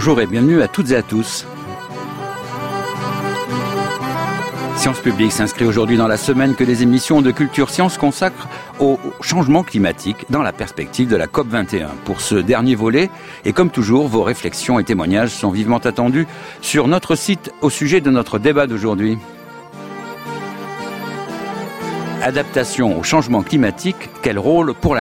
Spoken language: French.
Bonjour et bienvenue à toutes et à tous. Sciences Publiques s'inscrit aujourd'hui dans la semaine que les émissions de Culture Sciences consacrent au changement climatique dans la perspective de la COP21. Pour ce dernier volet, et comme toujours, vos réflexions et témoignages sont vivement attendus sur notre site au sujet de notre débat d'aujourd'hui. Adaptation au changement climatique, quel rôle pour la